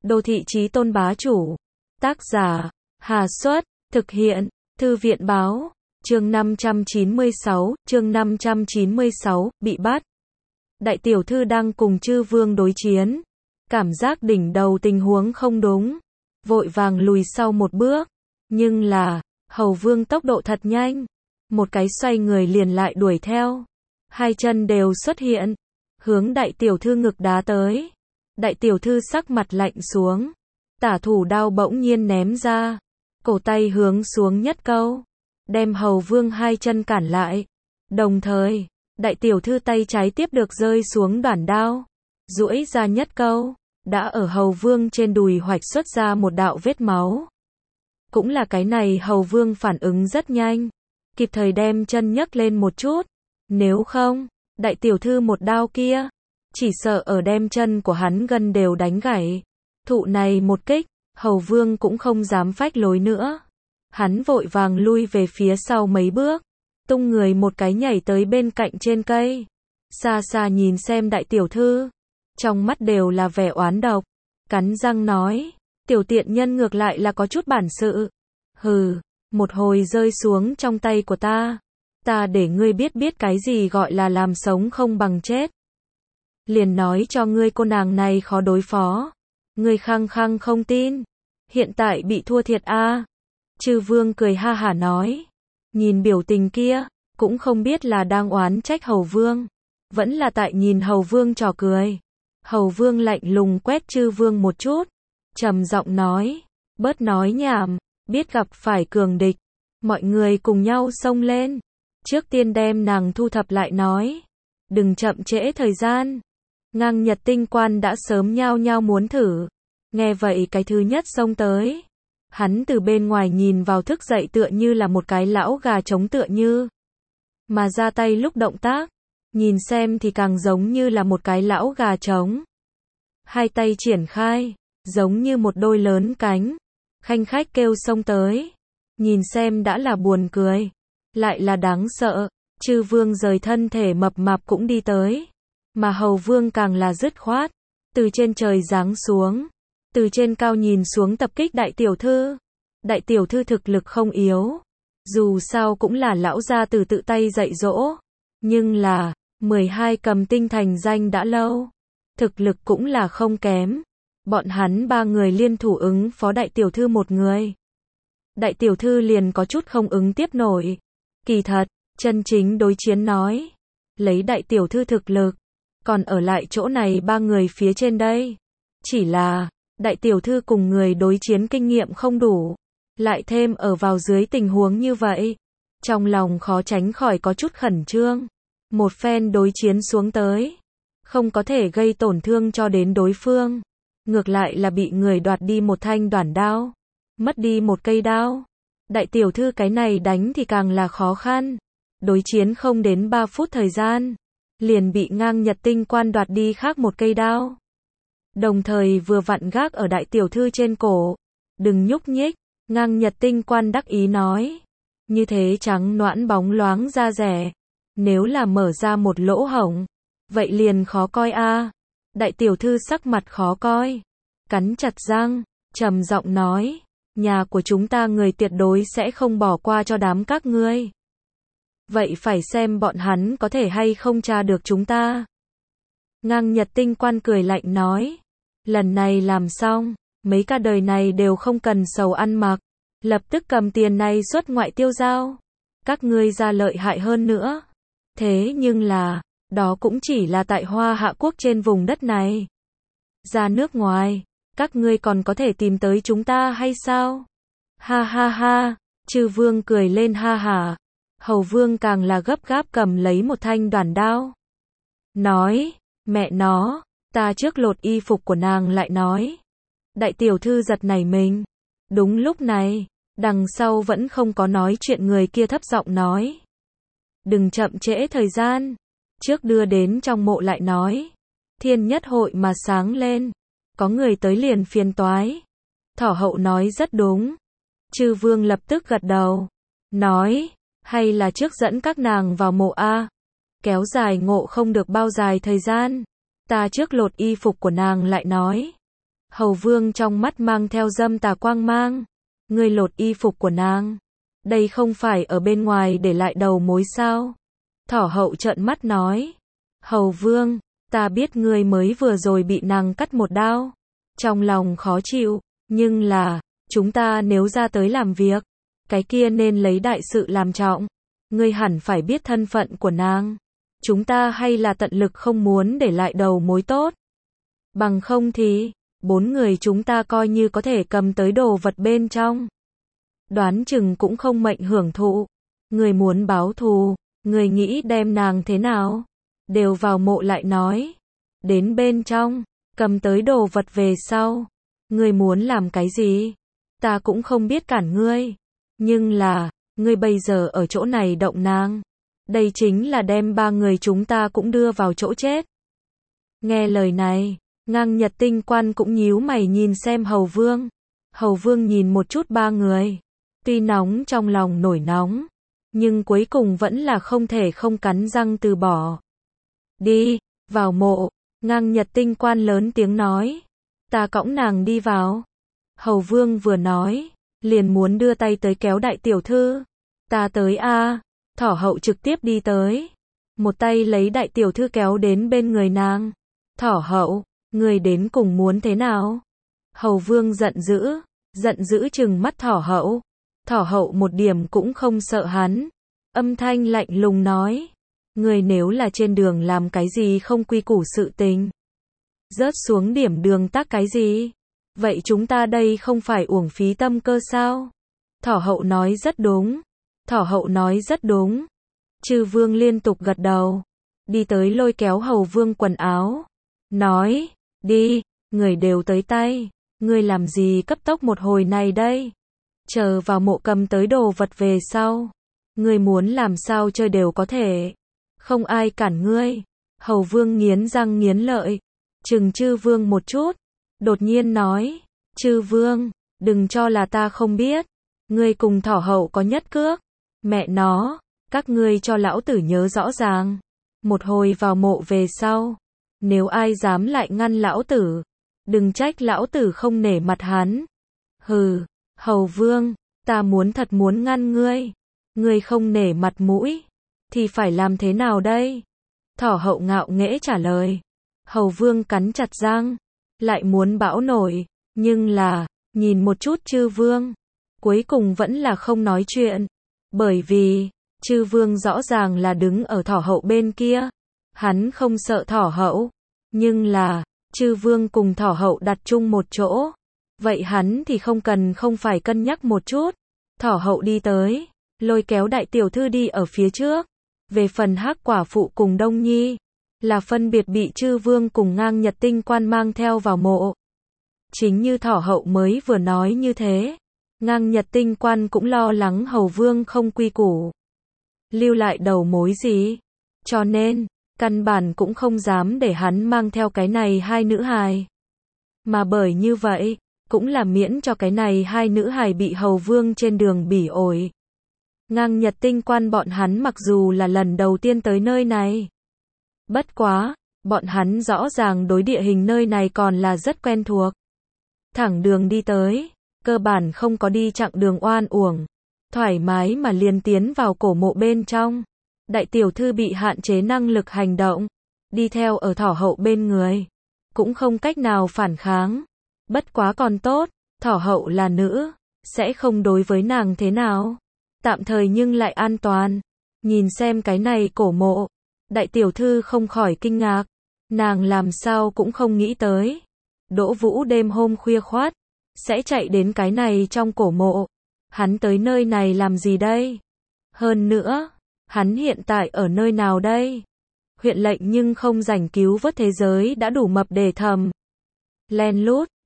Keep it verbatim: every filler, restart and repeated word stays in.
Đô thị chí tôn bá chủ. Tác giả, Hà Xuất, thực hiện, Thư viện báo, chương năm trăm chín mươi sáu, chương năm trăm chín mươi sáu, bị bắt. Đại tiểu thư đang cùng chư vương đối chiến. Cảm giác đỉnh đầu tình huống không đúng. Vội vàng lùi sau một bước. Nhưng là, hầu vương tốc độ thật nhanh. Một cái xoay người liền lại đuổi theo. Hai chân đều xuất hiện. Hướng đại tiểu thư ngực đá tới. Đại tiểu thư sắc mặt lạnh xuống. Tả thủ đao bỗng nhiên ném ra. Cổ tay hướng xuống nhất câu. Đem hầu vương hai chân cản lại. Đồng thời, đại tiểu thư tay trái tiếp được rơi xuống đoản đao. Duỗi ra nhất câu. Đã ở hầu vương trên đùi hoạch xuất ra một đạo vết máu. Cũng là cái này hầu vương phản ứng rất nhanh. Kịp thời đem chân nhấc lên một chút. Nếu không, đại tiểu thư một đao kia. Chỉ sợ ở đem chân của hắn gân đều đánh gãy. Thụ này một kích, hầu vương cũng không dám phách lối nữa. Hắn vội vàng lui về phía sau mấy bước. Tung người một cái nhảy tới bên cạnh trên cây. Xa xa nhìn xem đại tiểu thư. Trong mắt đều là vẻ oán độc. Cắn răng nói. Tiểu tiện nhân ngược lại là có chút bản sự. Hừ, một hồi rơi xuống trong tay của ta. Ta để ngươi biết biết cái gì gọi là làm sống không bằng chết. Liền nói cho ngươi cô nàng này khó đối phó. Ngươi khăng khăng không tin. Hiện tại bị thua thiệt a. À. Chư vương cười ha hả nói. Nhìn biểu tình kia, cũng không biết là đang oán trách hầu vương. Vẫn là tại nhìn hầu vương trò cười. Hầu vương lạnh lùng quét chư vương một chút. Trầm giọng nói. Bớt nói nhảm, biết gặp phải cường địch. Mọi người cùng nhau xông lên. Trước tiên đem nàng thu thập lại nói. Đừng chậm trễ thời gian. Ngang Nhật tinh quan đã sớm nhao nhao muốn thử. Nghe vậy cái thứ nhất xông tới. Hắn từ bên ngoài nhìn vào thức dậy tựa như là một cái lão gà trống tựa như. Mà ra tay lúc động tác. Nhìn xem thì càng giống như là một cái lão gà trống. Hai tay triển khai. Giống như một đôi lớn cánh. Khanh khách kêu xông tới. Nhìn xem đã là buồn cười. Lại là đáng sợ. Chư vương rời thân thể mập mạp cũng đi tới. Mà hầu vương càng là dứt khoát. Từ trên trời giáng xuống. Từ trên cao nhìn xuống tập kích đại tiểu thư. Đại tiểu thư thực lực không yếu. Dù sao cũng là lão gia tử tự tay dạy dỗ. Nhưng là, mười hai cầm tinh thành danh đã lâu. Thực lực cũng là không kém. Bọn hắn ba người liên thủ ứng phó đại tiểu thư một người. Đại tiểu thư liền có chút không ứng tiếp nổi. Kỳ thật, chân chính đối chiến nói. Lấy đại tiểu thư thực lực. Còn ở lại chỗ này ba người phía trên đây. Chỉ là, đại tiểu thư cùng người đối chiến kinh nghiệm không đủ. Lại thêm ở vào dưới tình huống như vậy. Trong lòng khó tránh khỏi có chút khẩn trương. Một phen đối chiến xuống tới. Không có thể gây tổn thương cho đến đối phương. Ngược lại là bị người đoạt đi một thanh đoản đao. Mất đi một cây đao. Đại tiểu thư cái này đánh thì càng là khó khăn. Đối chiến không đến ba phút thời gian. Liền bị ngang Nhật tinh quan đoạt đi khác một cây đao. Đồng thời vừa vặn gác ở đại tiểu thư trên cổ. Đừng nhúc nhích, ngang Nhật tinh quan đắc ý nói. Như thế trắng noãn bóng loáng da rẻ. Nếu là mở ra một lỗ hổng, vậy liền khó coi a. À. Đại tiểu thư sắc mặt khó coi. Cắn chặt răng, trầm giọng nói. Nhà của chúng ta người tuyệt đối sẽ không bỏ qua cho đám các ngươi. Vậy phải xem bọn hắn có thể hay không tra được chúng ta. Ngang Nhật tinh quan cười lạnh nói. Lần này làm xong, mấy cả đời này đều không cần sầu ăn mặc. Lập tức cầm tiền này xuất ngoại tiêu giao. Các ngươi ra lợi hại hơn nữa. Thế nhưng là, đó cũng chỉ là tại Hoa Hạ Quốc trên vùng đất này. Ra nước ngoài, các ngươi còn có thể tìm tới chúng ta hay sao? Ha ha ha, chư vương cười lên ha hả. Hầu vương càng là gấp gáp cầm lấy một thanh đoản đao. Nói, mẹ nó, ta trước lột y phục của nàng lại nói. Đại tiểu thư giật nảy mình. Đúng lúc này, đằng sau vẫn không có nói chuyện người kia thấp giọng nói. Đừng chậm trễ thời gian. Trước đưa đến trong mộ lại nói. Thiên nhất hội mà sáng lên. Có người tới liền phiền toái. Thỏ hậu nói rất đúng. Chư vương lập tức gật đầu. Nói, hay là trước dẫn các nàng vào mộ A. Kéo dài ngộ không được bao dài thời gian. Ta trước lột y phục của nàng lại nói. Hầu Vương trong mắt mang theo dâm tà quang mang. Ngươi lột y phục của nàng. Đây không phải ở bên ngoài để lại đầu mối sao? Thỏ hậu trợn mắt nói. Hầu Vương, ta biết ngươi mới vừa rồi bị nàng cắt một đao. Trong lòng khó chịu, nhưng là, chúng ta nếu ra tới làm việc, cái kia nên lấy đại sự làm trọng. Ngươi hẳn phải biết thân phận của nàng. Chúng ta hay là tận lực không muốn để lại đầu mối tốt. Bằng không thì, bốn người chúng ta coi như có thể cầm tới đồ vật bên trong. Đoán chừng cũng không mệnh hưởng thụ. Người muốn báo thù, người nghĩ đem nàng thế nào? Đều vào mộ lại nói. Đến bên trong, cầm tới đồ vật về sau. Người muốn làm cái gì? Ta cũng không biết cản ngươi. Nhưng là, ngươi bây giờ ở chỗ này động nàng. Đây chính là đem ba người chúng ta cũng đưa vào chỗ chết. Nghe lời này, Ngang Nhật Tinh Quan cũng nhíu mày nhìn xem Hầu Vương. Hầu Vương nhìn một chút ba người. Tuy nóng trong lòng nổi nóng, nhưng cuối cùng vẫn là không thể không cắn răng từ bỏ. Đi, vào mộ. Ngang Nhật Tinh Quan lớn tiếng nói. Ta cõng nàng đi vào. Hầu Vương vừa nói, liền muốn đưa tay tới kéo đại tiểu thư. Ta tới a. Thỏ hậu trực tiếp đi tới. Một tay lấy đại tiểu thư kéo đến bên người nàng. Thỏ hậu, người đến cùng muốn thế nào? Hầu Vương giận dữ, giận dữ trừng mắt thỏ hậu. Thỏ hậu một điểm cũng không sợ hắn. Âm thanh lạnh lùng nói. Người nếu là trên đường làm cái gì không quy củ sự tình, rớt xuống điểm đường tắc cái gì? Vậy chúng ta đây không phải uổng phí tâm cơ sao? Thỏ hậu nói rất đúng. Thỏ hậu nói rất đúng. Chư Vương liên tục gật đầu. Đi tới lôi kéo Hầu Vương quần áo. Nói, đi, người đều tới tay. Người làm gì cấp tốc một hồi này đây? Chờ vào mộ cầm tới đồ vật về sau. Người muốn làm sao chơi đều có thể. Không ai cản ngươi. Hầu Vương nghiến răng nghiến lợi. Chừng Chư Vương một chút. Đột nhiên nói. Chư Vương, đừng cho là ta không biết. Ngươi cùng thỏ hậu có nhất cước. Mẹ nó, các ngươi cho lão tử nhớ rõ ràng. Một hồi vào mộ về sau. Nếu ai dám lại ngăn lão tử, đừng trách lão tử không nể mặt hắn. Hừ, Hầu Vương, ta muốn thật muốn ngăn ngươi. Ngươi không nể mặt mũi, thì phải làm thế nào đây? Thỏ hậu ngạo nghễ trả lời. Hầu Vương cắn chặt răng, lại muốn bão nổi, nhưng là, nhìn một chút Chư Vương, cuối cùng vẫn là không nói chuyện. Bởi vì, Chư Vương rõ ràng là đứng ở thỏ hậu bên kia. Hắn không sợ thỏ hậu, nhưng là, Chư Vương cùng thỏ hậu đặt chung một chỗ. Vậy hắn thì không cần không phải cân nhắc một chút. Thỏ hậu đi tới, lôi kéo đại tiểu thư đi ở phía trước. Về phần Hắc quả phụ cùng Đông Nhi, là phân biệt bị Chư Vương cùng Ngang Nhật Tinh Quan mang theo vào mộ. Chính như thỏ hậu mới vừa nói như thế, Ngang Nhật Tinh Quan cũng lo lắng Hầu Vương không quy củ, lưu lại đầu mối gì, cho nên, căn bản cũng không dám để hắn mang theo cái này hai nữ hài. Mà bởi như vậy, cũng là miễn cho cái này hai nữ hài bị Hầu Vương trên đường bỉ ổi. Ngang Nhật Tinh Quan bọn hắn mặc dù là lần đầu tiên tới nơi này, bất quá, bọn hắn rõ ràng đối địa hình nơi này còn là rất quen thuộc. Thẳng đường đi tới, cơ bản không có đi chặng đường oan uổng, thoải mái mà liền tiến vào cổ mộ bên trong. Đại tiểu thư bị hạn chế năng lực hành động, đi theo ở thỏ hậu bên người, cũng không cách nào phản kháng. Bất quá còn tốt, thỏ hậu là nữ, sẽ không đối với nàng thế nào. Tạm thời nhưng lại an toàn. Nhìn xem cái này cổ mộ, đại tiểu thư không khỏi kinh ngạc. Nàng làm sao cũng không nghĩ tới. Đỗ Vũ đêm hôm khuya khoắt, sẽ chạy đến cái này trong cổ mộ. Hắn tới nơi này làm gì đây? Hơn nữa, hắn hiện tại ở nơi nào đây? Huyện lệnh nhưng không rảnh cứu vớt thế giới đã đủ mập để thầm. Len lút,